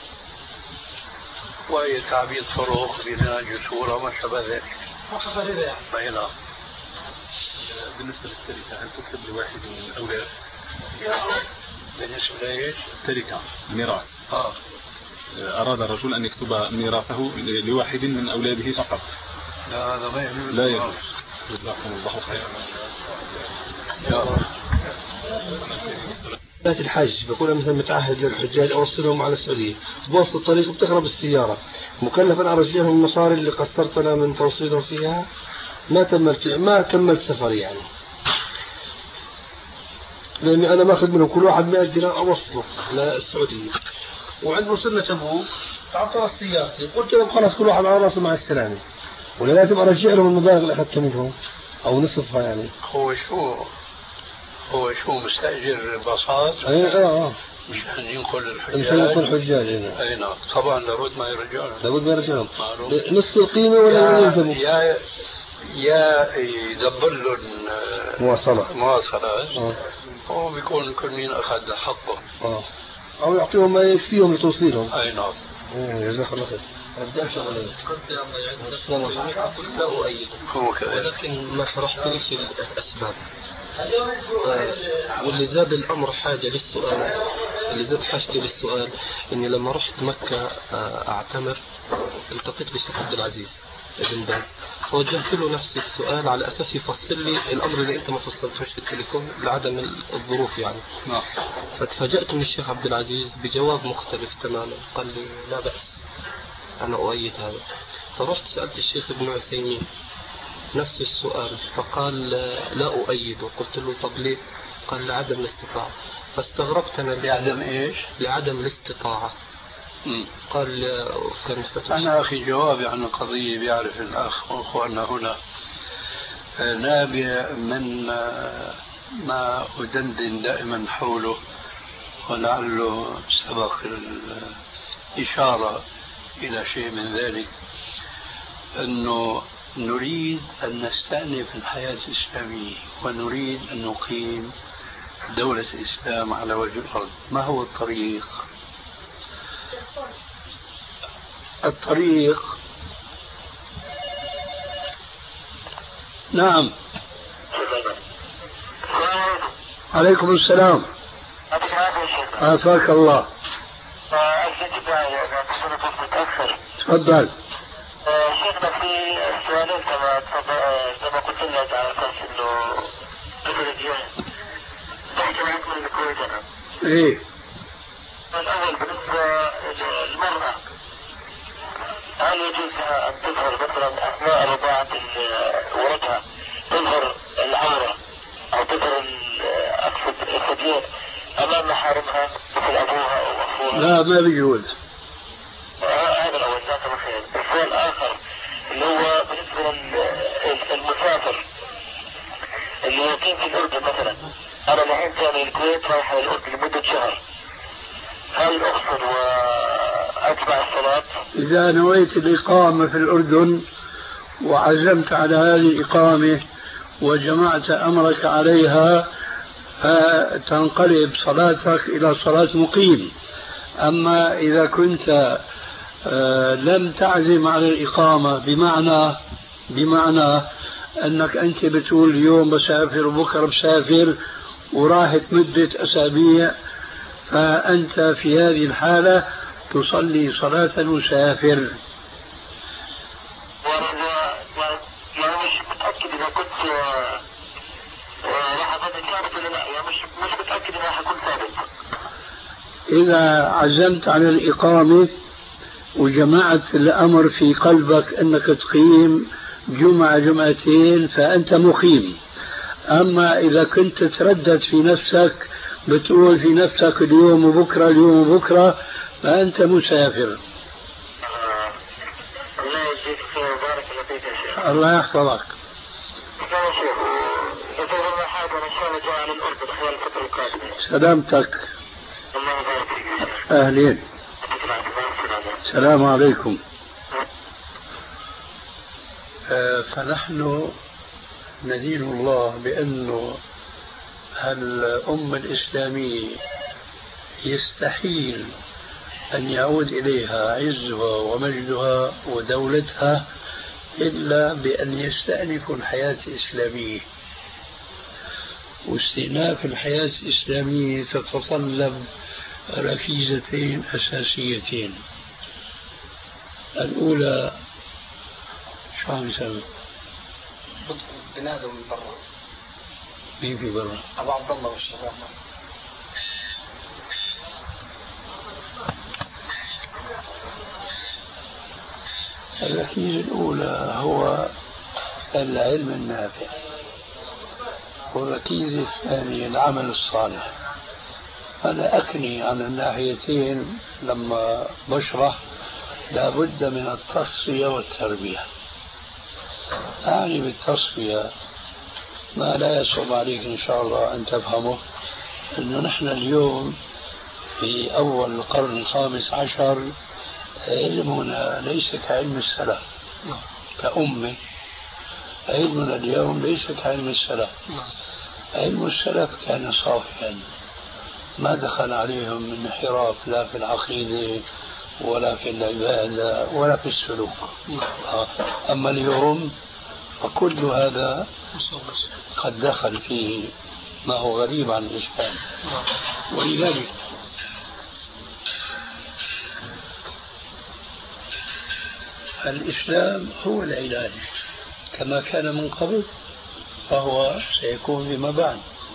وهي تعبيد فروق بناء جسور وما شابه ذلك. أي نعم. بالنسبة للتركة هل تكتب لواحد من الأولاد؟ بالنسبة لإيش؟ التركة الميراث. أراد الرجل أن يكتب ميراثه لواحد من أولاده فقط. لا هذا ما يجوز. لا يجوز. جزاكم الله خيرا. الحج بكون مثلا متعهد للحجاج أوصلهم على السعودية بوسط الطريق وبتخرب السيارة مكلف أن أرجعهم المصاري اللي قصرتنا من توصيلهم فيها ما كملت سفري يعني لأني أنا ماخذ منهم كل واحد 100 دينار أوصله للسعودية وعند وصلنا تبوك تعطل سيارتي قلت لهم خلاص كل واحد على راسه مع السلامة ولا لازم أرجع لهم المبالغ اللي أخذت منهم أو نصفها يعني. هو شو مستأجر باصات؟ مشان ينقل الحجاج. أي نعم. طبعا لابد ما يرجعهم. نصف القيمة ولا يلزموا؟ يا يدبر لهم مواصلات هو بيكون كل مين أخذ حقه أو يعطيهم ما يكفيهم لتوصيلهم. أي نعم. جزاك الله خير. ولكن ما شرحت ليش الأسباب واللي زاد الأمر حاجة للسؤال اللي زاد حاجتي للسؤال إني لما رحت مكة أعتمر التقيت بالشيخ عبد العزيز بن باز فوجهت له نفس السؤال على أساس يفصل لي الأمر اللي أنت ما فصلتوش في التليفون لعدم الظروف يعني. فتفاجأت من الشيخ عبد العزيز بجواب مختلف تماما قال لي لا بأس أنا أؤيد هذا. فرحت سألت الشيخ ابن عثيمين نفس السؤال فقال لا أؤيده. قلت له طب ليه؟ قال لعدم الاستطاعة. فاستغربت أنا لعدم إيش؟ لعدم الاستطاعة. قال كان أنا أخي جوابي عن القضية بيعرف الأخ وأخواننا هنا نابع من ما أدندن دائما حوله ولعله سبق الإشارة إلى شيء من ذلك أنه نريد أن نستأنف الحياة الإسلامية ونريد أن نقيم دولة الإسلام على وجه الأرض. ما هو الطريق؟ نعم. عليكم السلام. عافاك الله. تفضل. شيخنا في سؤالين كما قلت لك على اساس انه التلفزيون تحكي معك من الكويت انا. ايه. الاول بالنسبه للمراه هل يجوز ان تظهر مثلا اثناء رضاعه ولدها تظهر العوره او تظهر اقصد الثديين امام محارمها مثل ابوها او اخوها؟ لا ما بيجوز. هذا الاول جزاك الله خير. السؤال الاخر اللي هو بالنسبه للمسافر اللي يقيم في الاردن مثلا انا الحين جاي الكويت رايح الاردن لمده شهر هل اقصر واتبع الصلاه؟ اذا نويت الاقامه في الاردن وعزمت على هذه الاقامه وجمعت امرك عليها فتنقلب صلاتك الى صلاه مقيم. اما اذا كنت لم تعزم على الإقامة بمعنى أنك أنت بتقول اليوم بسافر وبكرة بسافر وراحت مدة أسابيع فأنت في هذه الحالة تصلي صلاة المسافر. يعني مش متأكد إذا كنت راح أكون ثابت ولا لا يعني مش متأكد إذا راح أكون ثابت. إذا عزمت على الإقامة وجمعت الأمر في قلبك أنك تقيم جمعة جمعتين فأنت مقيم. أما إذا كنت تردد في نفسك بتقول في نفسك اليوم وبكرة فأنت مسافر. الله يجزيك خير وبارك الله فيك يا شيخ. الله يحفظك. يا شيخ إذا حاجة إن شاء الله جاء على الأردن خلال الفترة القادمة. سلامتك. الله يبارك فيك. أهلين. السلام عليكم. فنحن ندين الله بأنه الأمة الإسلامية يستحيل أن يعود إليها عزها ومجدها ودولتها إلا بأن يستأنفوا الحياة الإسلامية، واستئناف الحياة الإسلامية تتطلب ركيزتين أساسيتين. الأولى شو عم يسوي؟ بنادوا من برا. مين في برا؟ أبو عبد الله والشباب. الركيزة الأولى هو العلم النافع، والركيزة الثانية العمل الصالح. أنا أكني عن الناحيتين لما بشرح لابد من التصفية والتربية. أعني بالتصفية ما لا يصعب عليك إن شاء الله أن تفهمه، أنه نحن اليوم في أول القرن ال15 علمنا ليس كعلم السلف كأمة. علمنا اليوم ليس كعلم السلف. علم السلف كان صافيا، ما دخل عليهم من انحراف لا في العقيدة ولا في العبادة ولا في السلوك. أما اليوم فكل هذا قد دخل فيه ما هو غريب عن الإسلام. ولذلك الإسلام هو العلاج كما كان من قبل فهو سيكون فيما بعد.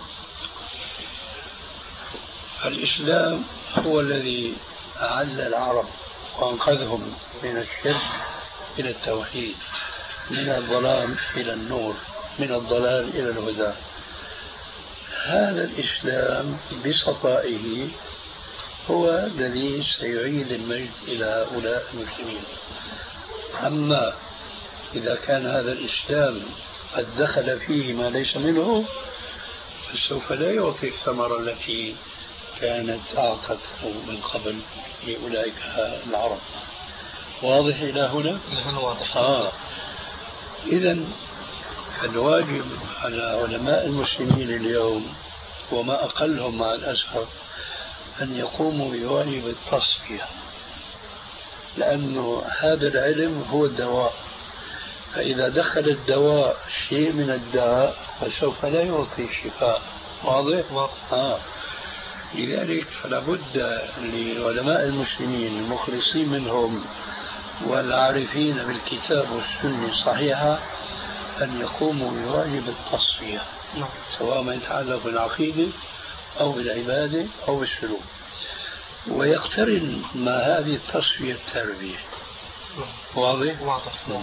الإسلام هو الذي أعز العرب وأنقذهم من الشرك إلى التوحيد، من الظلام إلى النور، من الضلال إلى الهدى. هذا الإسلام بصفائه هو الذي سيعيد المجد إلى هؤلاء المسلمين. أما إذا كان هذا الإسلام قد دخل فيه ما ليس منه فسوف لا يعطي الثمرة التي كانت أعطته من قبل لأولئك العرب. واضح إلى هنا؟ واضح. إذن الواجب على علماء المسلمين اليوم وما أقلهم مع الأسف أن يقوموا بواجب التصفية، لأنه هذا العلم هو الدواء، فإذا دخل الدواء شيء من الداء فسوف لا يعطي الشفاء. واضح؟ لذلك فلا بد لعلماء المسلمين المخلصين منهم والعارفين بالكتاب والسنة الصحيحة أن يقوموا بواجب التصفية، سواء ما يتعلق بالعقيدة أو بالعبادة أو بالسلوك، ويقترن مع هذه التصفية التربية. واضح؟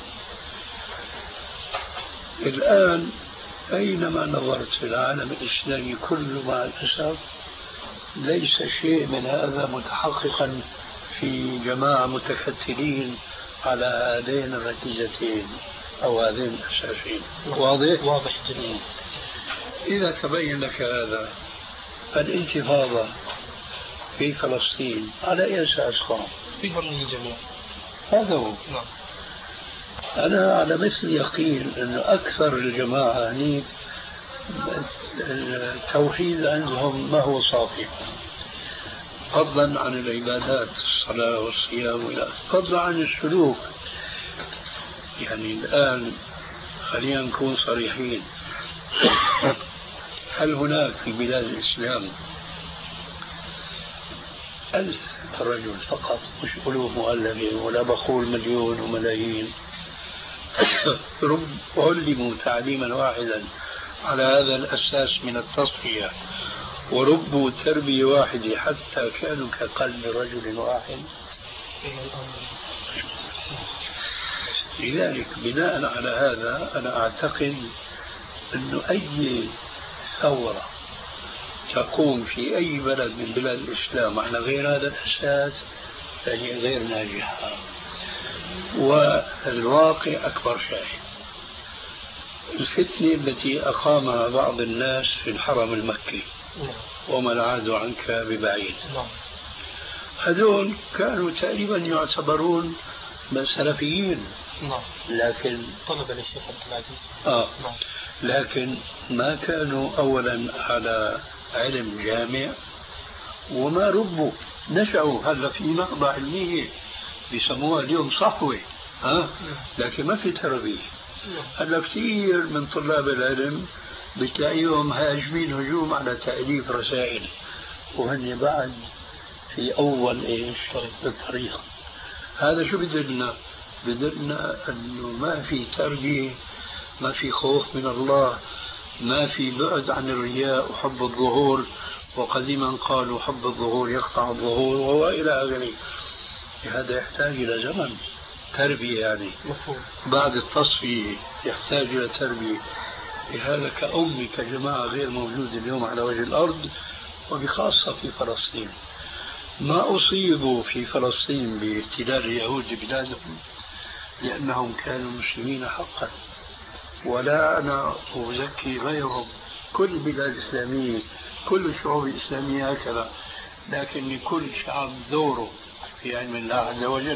الآن أينما نظرت في العالم الإسلامي كله مع الأسف ليس شيء من هذا متحققا في جماعة متكتلين على هذين الركيزتين أو هذين الأساسين. واضح جدا. إذا تبين لك هذا الانتفاضة في فلسطين على أي أساس قام؟ في حرية الجميع. هذا هو. أنا على مثل يقين أن أكثر الجماعة هنيك التوحيد عندهم ما هو صافي، فضلا عن العبادات الصلاة والصيام، فضلا عن السلوك. يعني الآن خلينا نكون صريحين، هل هناك في بلاد الإسلام 1000 رجل فقط، مش ألوف مؤلفين، ولا بقول مليون وملايين، علموا تعليما واحدا على هذا الأساس من التصفية وربوا تربية واحدة حتى كانوا كقلب رجل واحد؟ لذلك بناء على هذا أنا أعتقد أنه أي ثورة تقوم في أي بلد من بلاد الإسلام على غير هذا الأساس فهي غير ناجحة. والواقع أكبر شاهد. الفتنة التي أقامها بعض الناس في الحرم المكي وما العاد عنك ببعيد، هذول كانوا تقريبا يعتبرون من سلفيين، لكن طلب للشيخ عبد العزيز لكن ما كانوا أولا على علم جامع، وما ربوا، نشأوا هلا في نهضة علمية بيسموها اليوم صحوة، لكن ما في تربية. هلا كثير من طلاب العلم بتلاقيهم هاجمين هجوم على تأليف رسائل، وهن بعد في أول الطريق. هذا شو بدلنا؟ بدلنا أنه ما في تربية، ما في خوف من الله، ما في بعد عن الرياء وحب الظهور، وقديما قالوا حب الظهور يقطع الظهور وهو إلى آخره. هذا يحتاج إلى زمن تربية، يعني بعد التصفية يحتاج إلى تربية. لهذا كأمي كجماعة غير موجودة اليوم على وجه الأرض، وبخاصة في فلسطين. ما أصيبوا في فلسطين باحتلال اليهود بلادهم لأنهم كانوا مسلمين حقا، ولا أنا أزكي غيرهم، كل البلاد الإسلامية كل الشعوب الإسلامية هكذا، لكن لكل شعب دوره في علم الله عز وجل.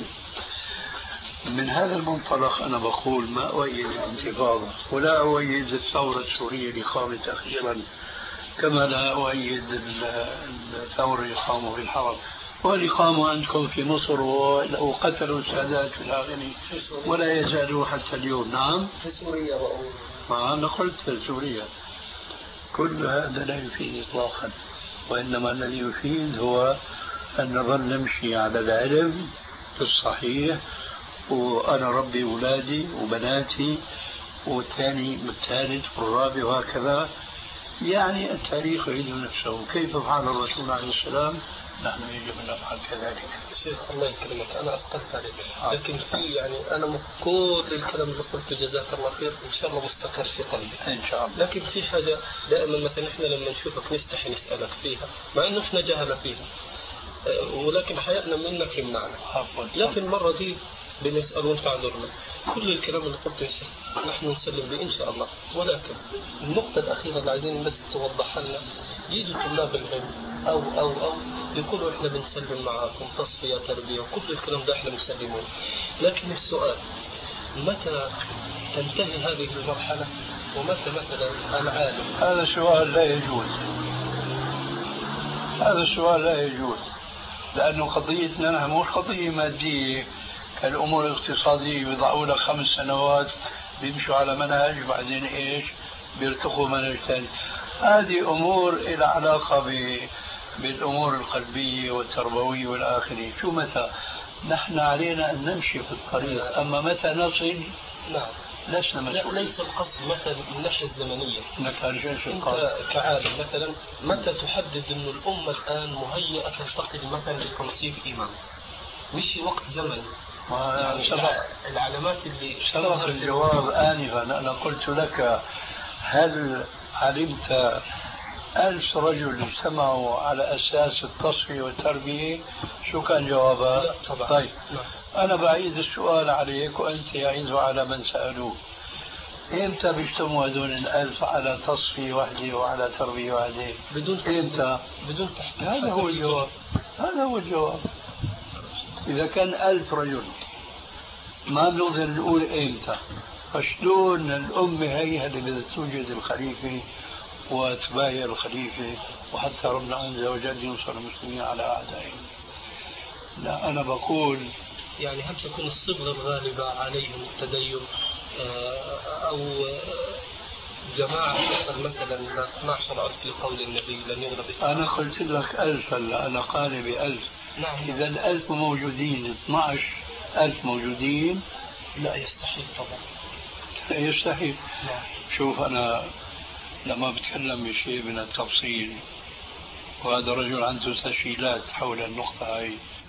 من هذا المنطلق أنا بقول ما أؤيد الانتفاضة، ولا أؤيد الثورة السورية اللي قامت أخيرا، كما لا أؤيد الثورة اللي قاموا في الحرب، واللي قاموا عندكم في مصر وقتلوا السادات في الآخرين ولا يزالوا حتى اليوم. نعم في سوريا، ما أنا قلت في سوريا. كل هذا لا يفيد إطلاقا، وإنما الذي يفيد هو أن نظل نمشي على العلم الصحيح، وأنا ربي أولادي وبناتي والثاني والثالث والرابع وهكذا. يعني التاريخ يعيد نفسه، كيف فعل الرسول عليه السلام نحن يجب أن نفعل كذلك. شيخ الله يكرمك، أنا أثقلت عليك، لكن في يعني أنا كل الكلام اللي قلته جزاك الله خير إن شاء الله مستقر في قلبي إن شاء الله. لكن في حاجة دائما مثلا إحنا لما نشوفك نستحي نسألك فيها، مع إنه إحنا جهلة فيها، ولكن حياتنا منك يمنعنا. لكن المرة دي بنسأل وانت عذرنا. كل الكلام اللي قلته نحن نسلم به إن شاء الله، ولكن النقطة الأخيرة اللي عايزين بس توضحها لنا، يجي طلاب العلم أو يقولوا إحنا بنسلم معاكم تصفية تربية وكل الكلام ده إحنا بنسلمون، لكن السؤال متى تنتهي هذه المرحلة ومتى مثلا العالم؟ هذا سؤال لا يجوز، هذا السؤال لا يجوز، لأنه قضيتنا نحن مش قضية مادية كالأمور الاقتصادية، بيضعوا لك 5 سنوات بيمشوا على منهج وبعدين إيش بيرتقوا منهج ثاني. هذه أمور إلى علاقة بالأمور القلبية والتربوية والآخرين. شو متى؟ نحن علينا أن نمشي في الطريق، أما متى نصل نعم لسنا مسؤولين. ليس القصد مثلا الناحية الزمنية. أنت كعالم مثلا متى تحدد أن الأمة الآن مهيئة تنتقل مثلا لتنصيب إمام؟ مش وقت زمني. يعني العلامات اللي سبق الجواب آنفا. أنا قلت لك هل علمت 1000 رجل اجتمعوا على أساس التصفية والتربية؟ شو كان جوابها؟ لا طبعا. طيب لا. أنا بعيد السؤال عليك وأنت يعيده على من سألوه. إمتى بيجتمعوا هذول 1000 على تصفية واحدة وعلى تربية واحدة؟ إمتى؟ بدون تحقيق. هذا هو الجواب، هذا هو الجواب. إذا كان 1000 رجل ما بنقدر نقول إمتى، فشلون الأمة هي اللي بدها توجد الخليفة وتبايع الخليفة وحتى ربنا عز وجل ينصر المسلمين على أعدائهم؟ لا، أنا بقول يعني هل تكون الصبغة الغالبة عليهم التدين أو جماعة مثلا 12,000 لقول النبي لن يغلب. أنا قلت لك 1000 هلا، أنا قال ب1000. نعم. إذا 1000 موجودين 12,000 موجودين، لا يستحيل طبعا. يستحيل. نعم. شوف أنا لما بتكلم بشيء من التفصيل، وهذا رجل عنده تسجيلات حول النقطة هاي